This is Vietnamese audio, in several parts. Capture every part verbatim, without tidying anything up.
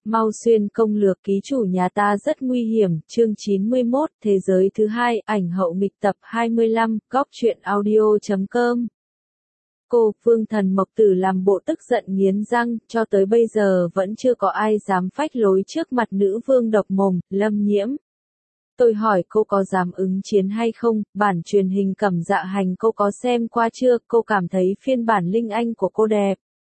Mau xuyên công lược ký chủ nhà ta rất nguy hiểm, chương chín mươi mốt, thế giới thứ hai, ảnh hậu nghịch tập hai mươi lăm, góc truyện audio chấm com. Cô, Vương Thần Mộc Tử làm bộ tức giận nghiến răng, cho tới bây giờ vẫn chưa có ai dám phách lối trước mặt nữ vương độc mồm, Lâm Nhiễm. Tôi hỏi cô có dám ứng chiến hay không, bản truyền hình Cẩm Dạ Hành cô có xem qua chưa, cô cảm thấy phiên bản Linh Anh của cô đẹp.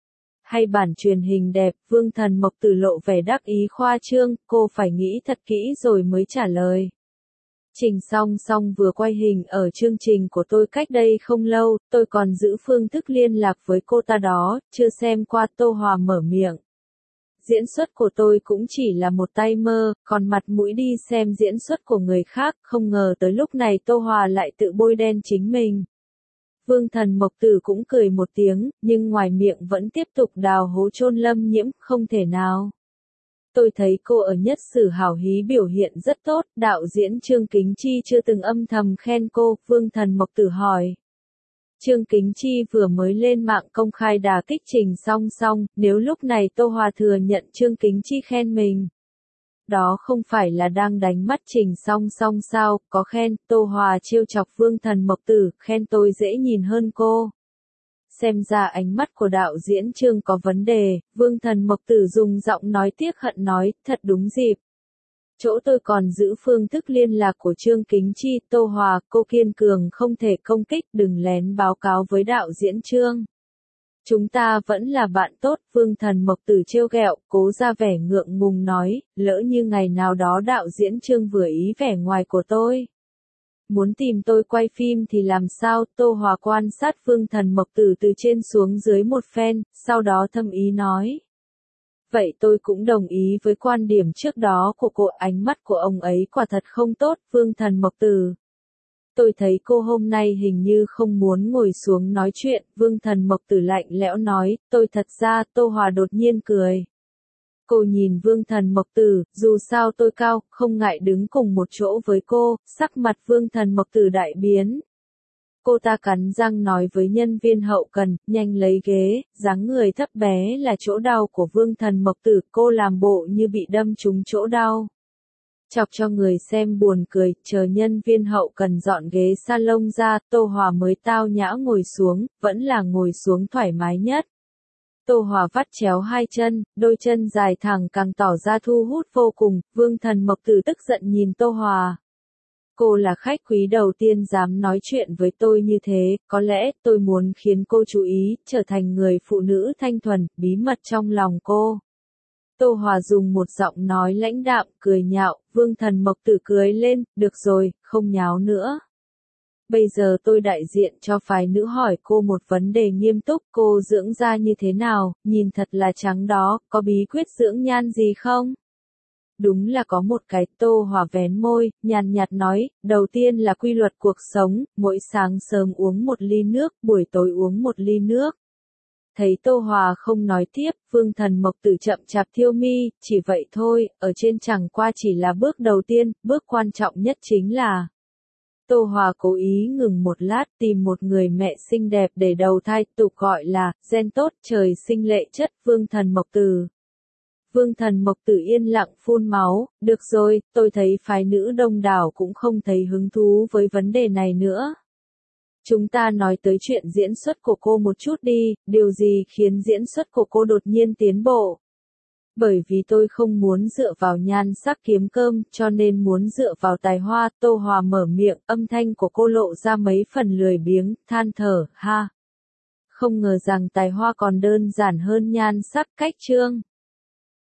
Hay bản truyền hình đẹp, Vương Thần Mộc Tử lộ vẻ đắc ý khoa trương, cô phải nghĩ thật kỹ rồi mới trả lời. Trình Song Song vừa quay hình ở chương trình của tôi cách đây không lâu, tôi còn giữ phương thức liên lạc với cô ta đó, chưa xem qua. Tô Hòa mở miệng. Diễn xuất của tôi cũng chỉ là một tay mơ, còn mặt mũi đi xem diễn xuất của người khác, không ngờ tới lúc này Tô Hòa lại tự bôi đen chính mình. Vương Thần Mộc Tử cũng cười một tiếng, nhưng ngoài miệng vẫn tiếp tục đào hố chôn Lâm Nhiễm, không thể nào. Tôi thấy cô ở Nhất Sử Hảo Hí biểu hiện rất tốt, đạo diễn Trương Kính Chi chưa từng âm thầm khen cô, Vương Thần Mộc Tử hỏi. Trương Kính Chi vừa mới lên mạng công khai đả kích Trình Song Song, nếu lúc này Tô Hòa thừa nhận Trương Kính Chi khen mình. Đó không phải là đang đánh mắt Trình Song Song sao, có khen, Tô Hòa trêu chọc Vương Thần Mộc Tử, khen tôi dễ nhìn hơn cô. Xem ra ánh mắt của đạo diễn Trương có vấn đề, Vương Thần Mộc Tử dùng giọng nói tiếc hận nói, thật đúng dịp. Chỗ tôi còn giữ phương thức liên lạc của Trương Kính Chi, Tô Hòa, cô kiên cường không thể công kích, đừng lén báo cáo với đạo diễn Trương. Chúng ta vẫn là bạn tốt, Vương Thần Mộc Tử trêu ghẹo, cố ra vẻ ngượng ngùng nói, lỡ như ngày nào đó đạo diễn Trương vừa ý vẻ ngoài của tôi. Muốn tìm tôi quay phim thì làm sao, Tô Hòa quan sát Vương Thần Mộc Tử từ trên xuống dưới một phen, sau đó thâm ý nói. Vậy tôi cũng đồng ý với quan điểm trước đó của cô, ánh mắt của ông ấy quả thật không tốt, Vương Thần Mộc Tử. Tôi thấy cô hôm nay hình như không muốn ngồi xuống nói chuyện, Vương Thần Mộc Tử lạnh lẽo nói, tôi thật ra, Tô Hòa đột nhiên cười. Cô nhìn Vương Thần Mộc Tử, dù sao tôi cao, không ngại đứng cùng một chỗ với cô, sắc mặt Vương Thần Mộc Tử đại biến. Cô ta cắn răng nói với nhân viên hậu cần, nhanh lấy ghế, dáng người thấp bé là chỗ đau của Vương Thần Mộc Tử, cô làm bộ như bị đâm trúng chỗ đau. Chọc cho người xem buồn cười, chờ nhân viên hậu cần dọn ghế salon ra, Tô Hòa mới tao nhã ngồi xuống, vẫn là ngồi xuống thoải mái nhất. Tô Hòa vắt chéo hai chân, đôi chân dài thẳng càng tỏ ra thu hút vô cùng, Vương Thần Mộc Tử tức giận nhìn Tô Hòa. Cô là khách quý đầu tiên dám nói chuyện với tôi như thế, có lẽ tôi muốn khiến cô chú ý, trở thành người phụ nữ thanh thuần, bí mật trong lòng cô. Tô Hòa dùng một giọng nói lãnh đạm, cười nhạo, Vương Thần Mộc Tử cười lên, được rồi, không nháo nữa. Bây giờ tôi đại diện cho phái nữ hỏi cô một vấn đề nghiêm túc, cô dưỡng da như thế nào, nhìn thật là trắng đó, có bí quyết dưỡng nhan gì không? Đúng là có một cái. Tô Hòa vén môi, nhàn nhạt nói, đầu tiên là quy luật cuộc sống, mỗi sáng sớm uống một ly nước, buổi tối uống một ly nước. Thấy Tô Hòa không nói tiếp, Vương Thần Mộc Tử chậm chạp thiêu mi, chỉ vậy thôi, ở trên chẳng qua chỉ là bước đầu tiên, bước quan trọng nhất chính là. Tô Hòa cố ý ngừng một lát, tìm một người mẹ xinh đẹp để đầu thai, tục gọi là, gen tốt, trời sinh lệ chất, Vương Thần Mộc Tử. Vương Thần Mộc Tử yên lặng phun máu, được rồi, tôi thấy phái nữ đông đảo cũng không thấy hứng thú với vấn đề này nữa. Chúng ta nói tới chuyện diễn xuất của cô một chút đi, điều gì khiến diễn xuất của cô đột nhiên tiến bộ? Bởi vì tôi không muốn dựa vào nhan sắc kiếm cơm, cho nên muốn dựa vào tài hoa. Tô Hòa mở miệng, âm thanh của cô lộ ra mấy phần lười biếng, than thở, ha. Không ngờ rằng tài hoa còn đơn giản hơn nhan sắc. Cách Trương